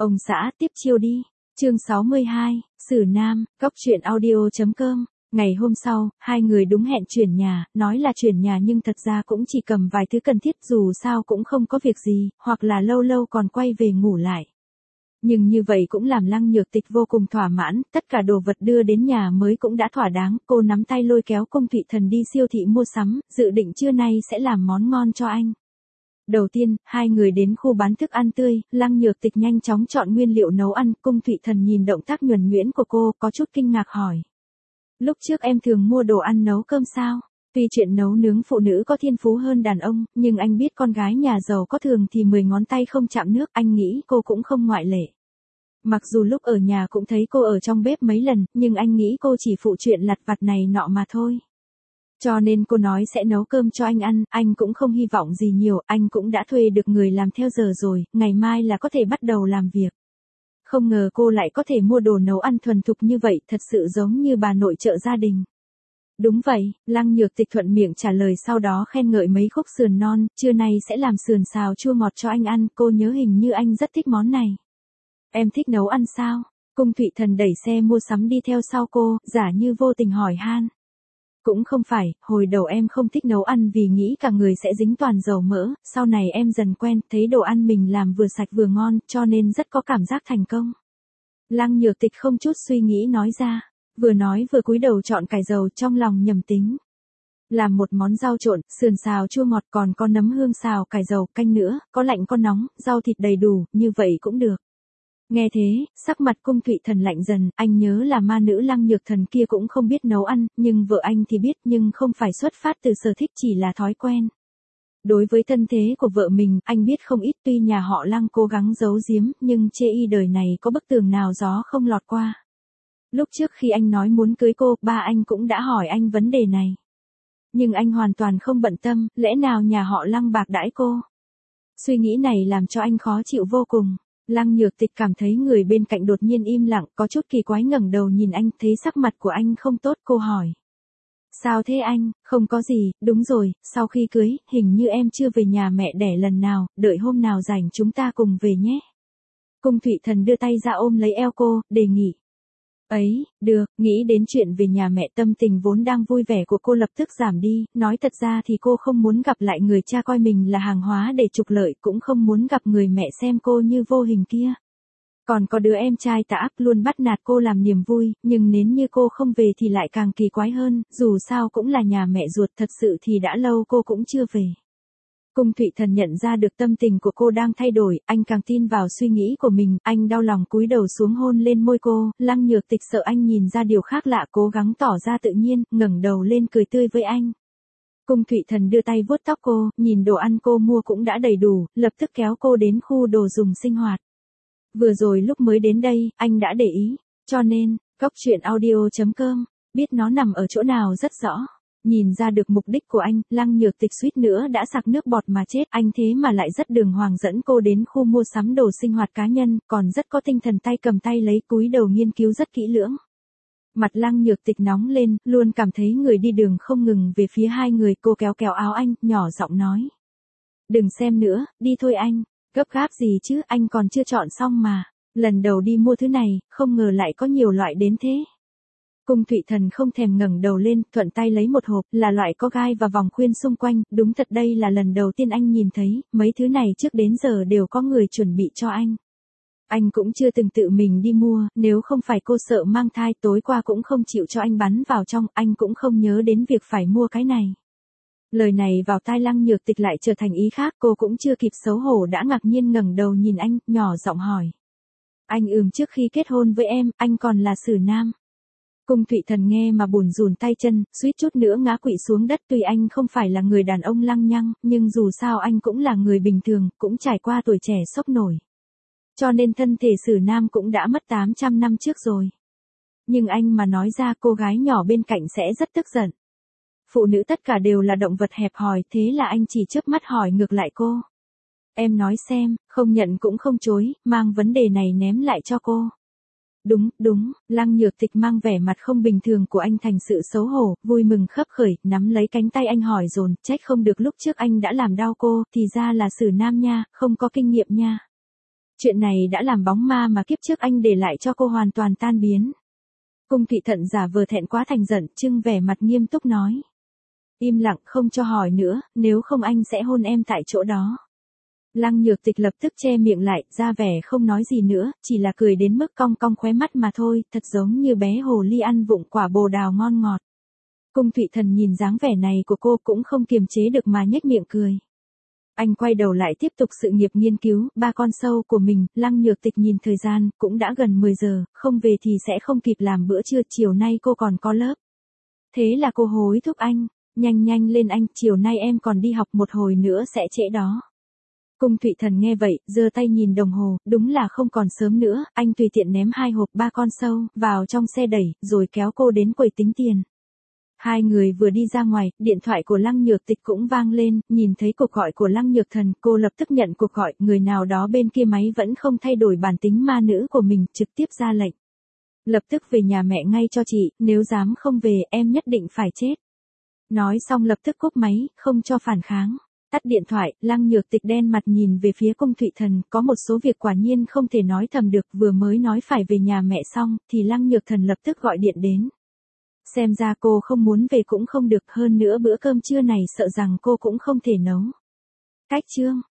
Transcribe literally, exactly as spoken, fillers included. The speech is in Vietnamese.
Ông xã tiếp chiêu đi. Chương sáu mươi hai, Sử Nam, Cóc truyện audio.com. Ngày hôm sau, hai người đúng hẹn chuyển nhà, nói là chuyển nhà nhưng thật ra cũng chỉ cầm vài thứ cần thiết, dù sao cũng không có việc gì, hoặc là lâu lâu còn quay về ngủ lại. Nhưng như vậy cũng làm Lăng Nhược Tịch vô cùng thỏa mãn, tất cả đồ vật đưa đến nhà mới cũng đã thỏa đáng, cô nắm tay lôi kéo Cung Thụy Thần đi siêu thị mua sắm, dự định trưa nay sẽ làm món ngon cho anh. Đầu tiên, hai người đến khu bán thức ăn tươi, Lăng Nhược Tịch nhanh chóng chọn nguyên liệu nấu ăn, Cung Thụy Thần nhìn động tác nhuần nhuyễn của cô, có chút kinh ngạc hỏi. Lúc trước em thường mua đồ ăn nấu cơm sao? Tuy chuyện nấu nướng phụ nữ có thiên phú hơn đàn ông, nhưng anh biết con gái nhà giàu có thường thì mười ngón tay không chạm nước, anh nghĩ cô cũng không ngoại lệ. Mặc dù lúc ở nhà cũng thấy cô ở trong bếp mấy lần, nhưng anh nghĩ cô chỉ phụ chuyện lặt vặt này nọ mà thôi. Cho nên cô nói sẽ nấu cơm cho anh ăn, anh cũng không hy vọng gì nhiều, anh cũng đã thuê được người làm theo giờ rồi, ngày mai là có thể bắt đầu làm việc. Không ngờ cô lại có thể mua đồ nấu ăn thuần thục như vậy, thật sự giống như bà nội trợ gia đình. Đúng vậy, Lăng Nhược Tịch thuận miệng trả lời, sau đó khen ngợi mấy khúc sườn non, trưa nay sẽ làm sườn xào chua ngọt cho anh ăn, cô nhớ hình như anh rất thích món này. Em thích nấu ăn sao? Cung Thụy Thần đẩy xe mua sắm đi theo sau cô, giả như vô tình hỏi han. Cũng không phải, hồi đầu em không thích nấu ăn vì nghĩ cả người sẽ dính toàn dầu mỡ, sau này em dần quen, thấy đồ ăn mình làm vừa sạch vừa ngon, cho nên rất có cảm giác thành công. Lăng Nhược Tịch không chút suy nghĩ nói ra, vừa nói vừa cúi đầu chọn cải dầu, trong lòng nhầm tính. Làm một món rau trộn, sườn xào chua ngọt, còn có nấm hương xào cải dầu, canh nữa, có lạnh có nóng, rau thịt đầy đủ, như vậy cũng được. Nghe thế, sắc mặt Cung Thụy Thần lạnh dần, anh nhớ là ma nữ Lăng Nhược Thần kia cũng không biết nấu ăn, nhưng vợ anh thì biết, nhưng không phải xuất phát từ sở thích, chỉ là thói quen. Đối với thân thế của vợ mình, anh biết không ít, tuy nhà họ Lăng cố gắng giấu giếm, nhưng chê y đời này có bức tường nào gió không lọt qua. Lúc trước khi anh nói muốn cưới cô, ba anh cũng đã hỏi anh vấn đề này. Nhưng anh hoàn toàn không bận tâm, lẽ nào nhà họ Lăng bạc đãi cô? Suy nghĩ này làm cho anh khó chịu vô cùng. Lăng Nhược Tịch cảm thấy người bên cạnh đột nhiên im lặng, có chút kỳ quái ngẩng đầu nhìn anh, thấy sắc mặt của anh không tốt, cô hỏi. Sao thế anh? Không có gì, đúng rồi, sau khi cưới, hình như em chưa về nhà mẹ đẻ lần nào, đợi hôm nào rảnh chúng ta cùng về nhé. Cung Thụy Thần đưa tay ra ôm lấy eo cô, đề nghị. Ấy, được, nghĩ đến chuyện về nhà mẹ, tâm tình vốn đang vui vẻ của cô lập tức giảm đi, nói thật ra thì cô không muốn gặp lại người cha coi mình là hàng hóa để trục lợi, cũng không muốn gặp người mẹ xem cô như vô hình kia. Còn có đứa em trai tà ác luôn bắt nạt cô làm niềm vui, nhưng nếu như cô không về thì lại càng kỳ quái hơn, dù sao cũng là nhà mẹ ruột, thật sự thì đã lâu cô cũng chưa về. Cung Thụy Thần nhận ra được tâm tình của cô đang thay đổi, anh càng tin vào suy nghĩ của mình, anh đau lòng cúi đầu xuống hôn lên môi cô, Lăng Nhược Tịch sợ anh nhìn ra điều khác lạ, cố gắng tỏ ra tự nhiên, ngẩng đầu lên cười tươi với anh. Cung Thụy Thần đưa tay vuốt tóc cô, nhìn đồ ăn cô mua cũng đã đầy đủ, lập tức kéo cô đến khu đồ dùng sinh hoạt. Vừa rồi lúc mới đến đây, anh đã để ý, cho nên, Cóc truyện audio.com, biết nó nằm ở chỗ nào rất rõ. Nhìn ra được mục đích của anh, Lăng Nhược Tịch suýt nữa đã sặc nước bọt mà chết, anh thế mà lại rất đường hoàng dẫn cô đến khu mua sắm đồ sinh hoạt cá nhân, còn rất có tinh thần tay cầm tay lấy, cúi đầu nghiên cứu rất kỹ lưỡng. Mặt Lăng Nhược Tịch nóng lên, luôn cảm thấy người đi đường không ngừng về phía hai người, cô kéo kéo áo anh, nhỏ giọng nói. Đừng xem nữa, đi thôi anh, gấp gáp gì chứ, anh còn chưa chọn xong mà, lần đầu đi mua thứ này, không ngờ lại có nhiều loại đến thế. Cung Thụy Thần không thèm ngẩng đầu lên, thuận tay lấy một hộp, là loại có gai và vòng khuyên xung quanh, đúng thật đây là lần đầu tiên anh nhìn thấy, mấy thứ này trước đến giờ đều có người chuẩn bị cho anh. Anh cũng chưa từng tự mình đi mua, nếu không phải cô sợ mang thai, tối qua cũng không chịu cho anh bắn vào trong, anh cũng không nhớ đến việc phải mua cái này. Lời này vào tai Lăng Nhược Tịch lại trở thành ý khác, cô cũng chưa kịp xấu hổ đã ngạc nhiên ngẩng đầu nhìn anh, nhỏ giọng hỏi. Anh ừm trước khi kết hôn với em, anh còn là Sử Nam. Cung Thụy Thần nghe mà bủn rủn tay chân, suýt chút nữa ngã quỵ xuống đất, tuy anh không phải là người đàn ông lăng nhăng, nhưng dù sao anh cũng là người bình thường, cũng trải qua tuổi trẻ sốc nổi. Cho nên thân thể Sử Nam cũng đã mất tám trăm năm trước rồi. Nhưng anh mà nói ra, cô gái nhỏ bên cạnh sẽ rất tức giận. Phụ nữ tất cả đều là động vật hẹp hòi, thế là anh chỉ chớp mắt hỏi ngược lại cô. Em nói xem, không nhận cũng không chối, mang vấn đề này ném lại cho cô. Đúng, đúng, Lăng Nhược Tịch mang vẻ mặt không bình thường của anh thành sự xấu hổ, vui mừng khấp khởi, nắm lấy cánh tay anh hỏi dồn, trách không được lúc trước anh đã làm đau cô, thì ra là Sử Nam nha, không có kinh nghiệm nha. Chuyện này đã làm bóng ma mà kiếp trước anh để lại cho cô hoàn toàn tan biến. Cung Thụy Thận giả vờ thẹn quá thành giận, trưng vẻ mặt nghiêm túc nói. Im lặng, không cho hỏi nữa, nếu không anh sẽ hôn em tại chỗ đó. Lăng Nhược Tịch lập tức che miệng lại, ra vẻ không nói gì nữa, chỉ là cười đến mức cong cong khóe mắt mà thôi, thật giống như bé hồ ly ăn vụng quả bồ đào ngon ngọt. Cung Thụy Thần nhìn dáng vẻ này của cô cũng không kiềm chế được mà nhếch miệng cười. Anh quay đầu lại tiếp tục sự nghiệp nghiên cứu, ba con sâu của mình. Lăng Nhược Tịch nhìn thời gian, cũng đã gần mười giờ, không về thì sẽ không kịp làm bữa trưa, chiều nay cô còn có lớp. Thế là cô hối thúc anh, nhanh nhanh lên anh, chiều nay em còn đi học, một hồi nữa sẽ trễ đó. Cung Thụy Thần nghe vậy, giơ tay nhìn đồng hồ, đúng là không còn sớm nữa, anh tùy tiện ném hai hộp ba con sâu vào trong xe đẩy, rồi kéo cô đến quầy tính tiền. Hai người vừa đi ra ngoài, điện thoại của Lăng Nhược Tịch cũng vang lên, nhìn thấy cuộc gọi của Lăng Nhược Thần, cô lập tức nhận cuộc gọi, người nào đó bên kia máy vẫn không thay đổi bản tính ma nữ của mình, trực tiếp ra lệnh. Lập tức về nhà mẹ ngay cho chị, nếu dám không về, em nhất định phải chết. Nói xong lập tức cúp máy, không cho phản kháng. Tắt điện thoại, Lăng Nhược Tịch đen mặt nhìn về phía Cung Thụy Thần, có một số việc quả nhiên không thể nói thầm được, vừa mới nói phải về nhà mẹ xong, thì Lăng Nhược Thần lập tức gọi điện đến. Xem ra cô không muốn về cũng không được, hơn nữa bữa cơm trưa này sợ rằng cô cũng không thể nấu. Cách chương